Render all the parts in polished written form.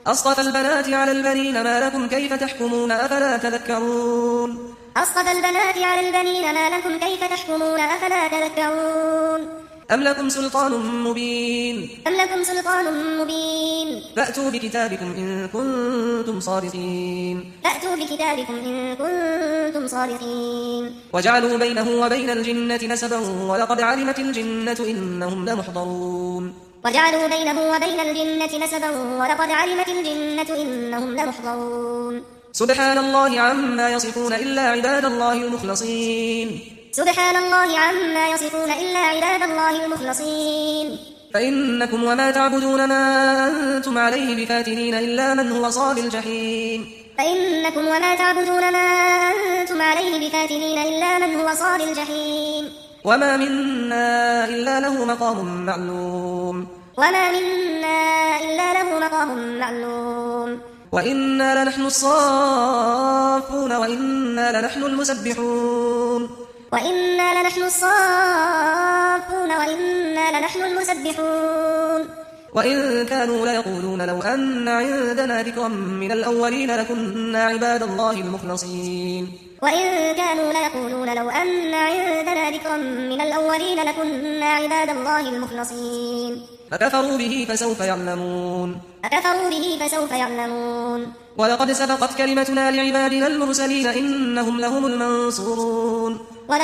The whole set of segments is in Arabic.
أصطفى البنات على البنين ما لكم كيف تحكمون أفلا تذكرون أصطفى البنات على البنين ما لكم كيف تحكمون أفلا تذكرون أم لكم سلطان مبين فأتوا بكتابكم إن كنتم صادقين وجعلوا بينه وبين الجنة نسبا ولقد علمت الجنة إنهم لمحضرون سبحان الله عما يصفون إلا عباد الله المخلصين فإنكم وما تعبدون ما أنتم عليه بفاتنين إلا من هو صال الجحيم وما منا إلا له مقام معلوم وإنا لنحن الصافون وإنا لنحن المسبحون وإن كانوا ليقولون لو أن عندنا ذكرا من الأولين لكنا عباد الله المخلصين فكفروا به فسوف يعلمون ولقد سبقت كلمتنا لعبادنا المرسلين إنهم لهم المنصورون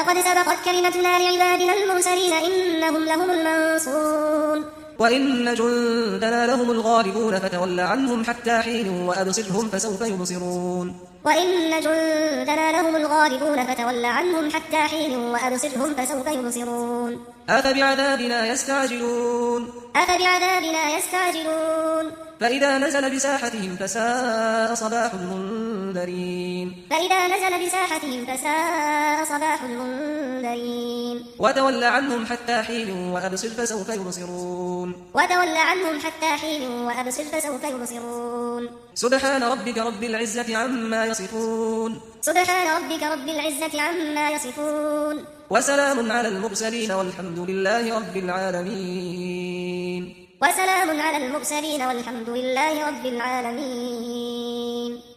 وإن جندنا لهم الغالبون فتول عنهم حتى حين وأبصرهم فسوف يبصرون أفبعذابنا يستعجلون فإذا نزل بساحتهم فساء صباح المنذرين وتول عنهم حتى حين وأبصر فسوف يبصرون سبحان ربك رب العزة عما يصفون وسلام على المرسلين والحمد لله رب العالمين